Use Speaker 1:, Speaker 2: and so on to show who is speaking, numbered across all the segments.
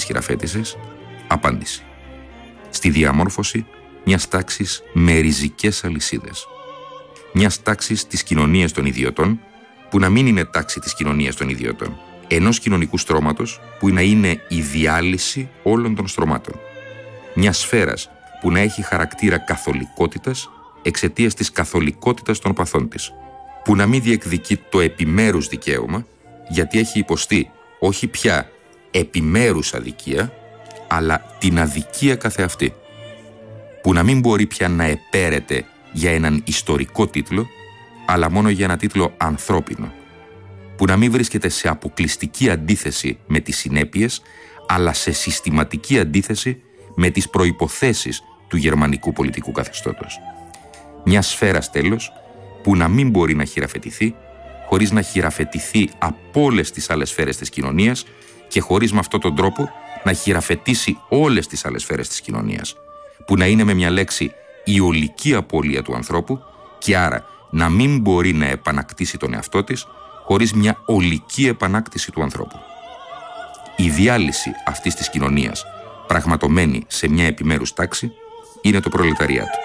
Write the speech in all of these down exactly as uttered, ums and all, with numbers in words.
Speaker 1: χειραφέτησης? Απάντηση. Στη διαμόρφωση μιας τάξης με ριζικές αλυσίδες. Μιας τάξης της κοινωνίας των ιδιωτών, που να μην είναι τάξη της κοινωνίας των ιδιωτών. Ενός κοινωνικού στρώματος που να είναι η διάλυση όλων των στρωμάτων. Μιας σφαίρας που να έχει χαρακτήρα καθολικότητας εξαιτίας της καθολικότητας των παθών της. Που να μην διεκδικεί το επιμέρους δικαίωμα, γιατί έχει υποστεί όχι πια επιμέρους αδικία, αλλά την αδικία καθεαυτή. Που να μην μπορεί πια να επέρεται για έναν ιστορικό τίτλο, αλλά μόνο για ένα τίτλο ανθρώπινο. Που να μην βρίσκεται σε αποκλειστική αντίθεση με τις συνέπειες, αλλά σε συστηματική αντίθεση με τις προϋποθέσεις του γερμανικού πολιτικού καθεστώτος. Μια σφαίρα τέλος, που να μην μπορεί να χειραφετηθεί, χωρίς να χειραφετηθεί από όλες τις άλλες σφαίρες της κοινωνίας και χωρίς με αυτόν τον τρόπο να χειραφετήσει όλες τις άλλες σφαίρες της κοινωνίας. Που να είναι με μια λέξη η ολική απώλεια του ανθρώπου και άρα να μην μπορεί να επανακτήσει τον εαυτό της χωρίς μια ολική επανάκτηση του ανθρώπου. Η διάλυση αυτής της κοινωνίας, πραγματομένη σε μια επιμέρους τάξη, είναι το προλεταριάτο.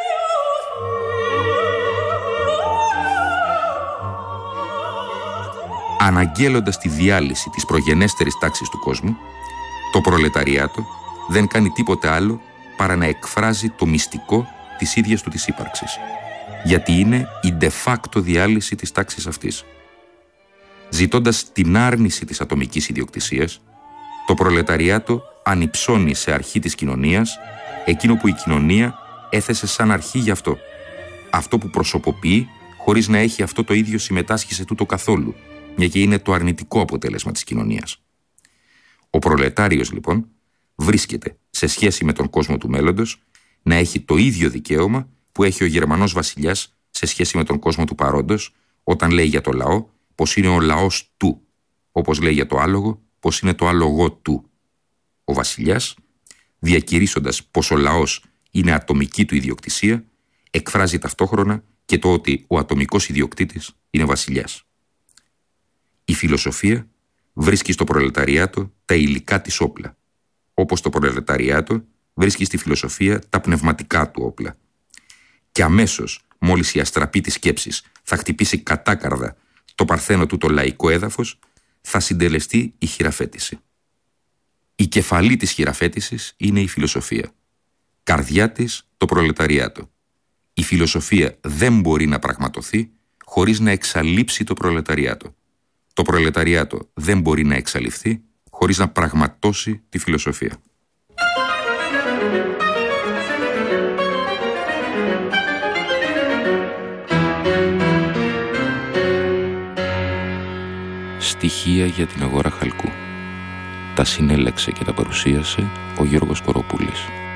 Speaker 1: Αναγγέλλοντας τη διάλυση της προγενέστερης τάξης του κόσμου, το προλεταριάτο δεν κάνει τίποτε άλλο παρά να εκφράζει το μυστικό της ίδιας του της ύπαρξης, γιατί είναι η de facto διάλυση της τάξης αυτής. Ζητώντας την άρνηση της ατομικής ιδιοκτησίας, το προλεταριάτο ανυψώνει σε αρχή της κοινωνίας εκείνο που η κοινωνία έθεσε σαν αρχή γι' αυτό. Αυτό που προσωποποιεί χωρίς να έχει αυτό το ίδιο συμμετάσχει σε τούτο καθόλου, μια και είναι το αρνητικό αποτέλεσμα της κοινωνίας. Ο προλετάριος, λοιπόν, βρίσκεται σε σχέση με τον κόσμο του μέλλοντος να έχει το ίδιο δικαίωμα που έχει ο Γερμανός βασιλιάς σε σχέση με τον κόσμο του παρόντος, όταν λέει για το λαό πως είναι ο λαός του, όπως λέει για το άλογο πως είναι το άλογο του. Ο βασιλιάς, διακηρύσσοντας πως ο λαός είναι ατομική του ιδιοκτησία, εκφράζει ταυτόχρονα και το ότι ο ατομικός ιδιοκτήτης είναι βασιλιάς. Η φιλοσοφία βρίσκει στο προλεταριάτο τα υλικά της όπλα, όπως το προλεταριάτο βρίσκει στη φιλοσοφία τα πνευματικά του όπλα. Και αμέσως, μόλις η αστραπή της σκέψης θα χτυπήσει κατάκαρδα το παρθένο του το λαϊκό έδαφος, θα συντελεστεί η χειραφέτηση. Η κεφαλή της χειραφέτησης είναι η φιλοσοφία. Καρδιά της το προλεταριάτο. Η φιλοσοφία δεν μπορεί να πραγματοθεί χωρίς να εξαλείψει το προλεταριάτο. Το προλεταριάτο δεν μπορεί να εξαλειφθεί χωρίς να πραγματώσει τη φιλοσοφία. Στοιχεία για την αγορά χαλκού. Τα συνέλεξε και τα παρουσίασε ο Γιώργος Κοροπούλης.